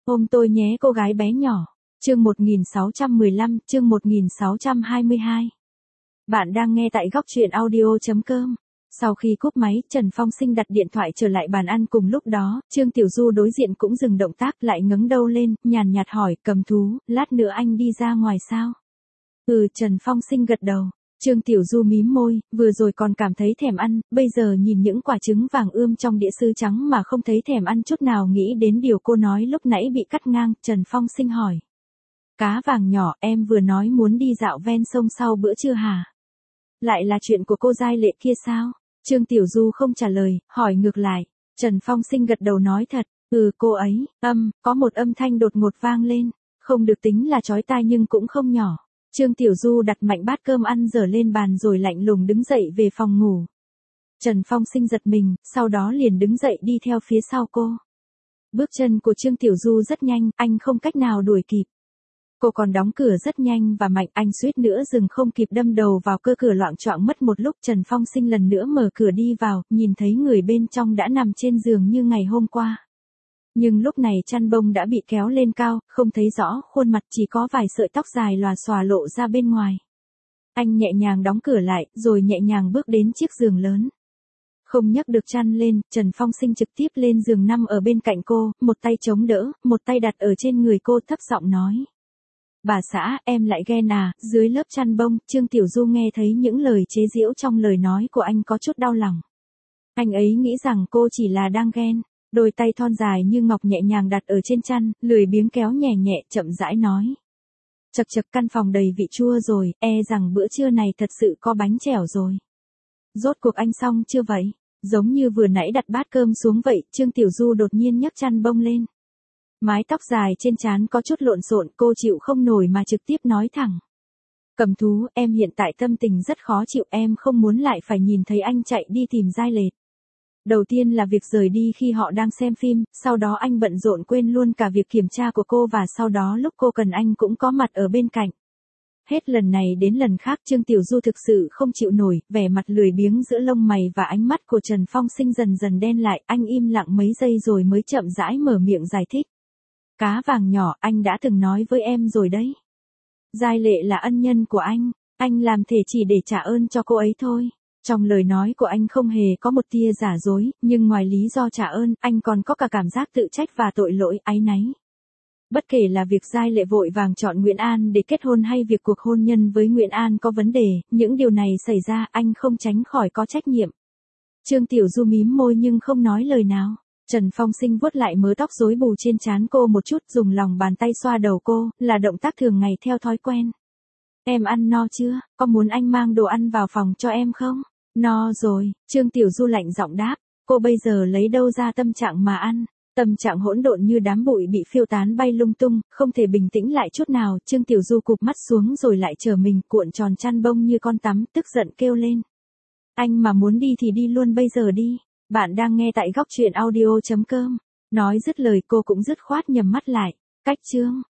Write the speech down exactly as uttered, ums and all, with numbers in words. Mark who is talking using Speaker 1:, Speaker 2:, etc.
Speaker 1: Ôm tôi nhé cô gái bé nhỏ. Chương một nghìn sáu trăm mười lăm, chương một nghìn sáu trăm hai mươi hai. Bạn đang nghe tại góc truyện audio chấm com. Sau khi cúp máy, Trần Phong Sinh đặt điện thoại trở lại bàn ăn cùng lúc đó, Trương Tiểu Du đối diện cũng dừng động tác lại ngẩng đầu lên, nhàn nhạt hỏi, Cầm Thú, lát nữa anh đi ra ngoài sao? Ừ, Trần Phong Sinh gật đầu. Trương Tiểu Du mím môi, vừa rồi còn cảm thấy thèm ăn, bây giờ nhìn những quả trứng vàng ươm trong đĩa sứ trắng mà không thấy thèm ăn chút nào, nghĩ đến điều cô nói lúc nãy bị cắt ngang, Trần Phong Sinh hỏi. Cá vàng nhỏ, em vừa nói muốn đi dạo ven sông sau bữa trưa hả? Lại là chuyện của cô Giai Lệ kia sao? Trương Tiểu Du không trả lời, hỏi ngược lại. Trần Phong Sinh gật đầu nói thật, ừ cô ấy, âm, có một âm thanh đột ngột vang lên, không được tính là chói tai nhưng cũng không nhỏ. Trương Tiểu Du đặt mạnh bát cơm ăn dở lên bàn rồi lạnh lùng đứng dậy về phòng ngủ. Trần Phong Sinh giật mình, sau đó liền đứng dậy đi theo phía sau cô. Bước chân của Trương Tiểu Du rất nhanh, anh không cách nào đuổi kịp. Cô còn đóng cửa rất nhanh và mạnh, anh suýt nữa dừng không kịp đâm đầu vào cơ cửa loạng choạng mất một lúc. Trần Phong Sinh lần nữa mở cửa đi vào, nhìn thấy người bên trong đã nằm trên giường như ngày hôm qua. Nhưng lúc này chăn bông đã bị kéo lên cao, không thấy rõ khuôn mặt, chỉ có vài sợi tóc dài lòa xòa lộ ra bên ngoài. Anh nhẹ nhàng đóng cửa lại, rồi nhẹ nhàng bước đến chiếc giường lớn. Không nhấc được chăn lên, Trần Phong Sinh trực tiếp lên giường nằm ở bên cạnh cô, một tay chống đỡ, một tay đặt ở trên người cô, thấp giọng nói. Bà xã, em lại ghen à? Dưới lớp chăn bông, Trương Tiểu Du nghe thấy những lời chế giễu trong lời nói của anh có chút đau lòng. Anh ấy nghĩ rằng cô chỉ là đang ghen. Đôi tay thon dài như ngọc nhẹ nhàng đặt ở trên chăn, lười biếng kéo nhẹ nhẹ, chậm rãi nói. Chật chật, căn phòng đầy vị chua rồi, e rằng bữa trưa này thật sự có bánh chèo rồi. Rốt cuộc anh xong chưa vậy? Giống như vừa nãy đặt bát cơm xuống vậy, Trương Tiểu Du đột nhiên nhấc chăn bông lên. Mái tóc dài trên trán có chút lộn xộn, cô chịu không nổi mà trực tiếp nói thẳng. Cầm Thú, em hiện tại tâm tình rất khó chịu, em không muốn lại phải nhìn thấy anh chạy đi tìm Giai Lệ. Đầu tiên là việc rời đi khi họ đang xem phim, sau đó anh bận rộn quên luôn cả việc kiểm tra của cô và sau đó lúc cô cần anh cũng có mặt ở bên cạnh. Hết lần này đến lần khác Trương Tiểu Du thực sự không chịu nổi, vẻ mặt lười biếng giữa lông mày và ánh mắt của Trần Phong Sinh dần dần đen lại, anh im lặng mấy giây rồi mới chậm rãi mở miệng giải thích. Cá vàng nhỏ, anh đã từng nói với em rồi đấy. Giai Lệ là ân nhân của anh, anh làm thể chỉ để trả ơn cho cô ấy thôi. Trong lời nói của anh không hề có một tia giả dối, nhưng ngoài lý do trả ơn, anh còn có cả cảm giác tự trách và tội lỗi, áy náy. Bất kể là việc Giai Lệ vội vàng chọn Nguyễn An để kết hôn hay việc cuộc hôn nhân với Nguyễn An có vấn đề, những điều này xảy ra anh không tránh khỏi có trách nhiệm. Trương Tiểu Du mím môi nhưng không nói lời nào. Trần Phong Sinh vuốt lại mớ tóc rối bù trên trán cô một chút, dùng lòng bàn tay xoa đầu cô, là động tác thường ngày theo thói quen. Em ăn no chưa? Có muốn anh mang đồ ăn vào phòng cho em không? No rồi, Trương Tiểu Du lạnh giọng đáp, cô bây giờ lấy đâu ra tâm trạng mà ăn? Tâm trạng hỗn độn như đám bụi bị phiêu tán bay lung tung, không thể bình tĩnh lại chút nào. Trương Tiểu Du cụp mắt xuống rồi lại trở mình, cuộn tròn chăn bông như con tắm, tức giận kêu lên. Anh mà muốn đi thì đi luôn bây giờ đi. Bạn đang nghe tại góc truyện audio chấm com. Nói dứt lời cô cũng dứt khoát nhắm mắt lại. Cách chương.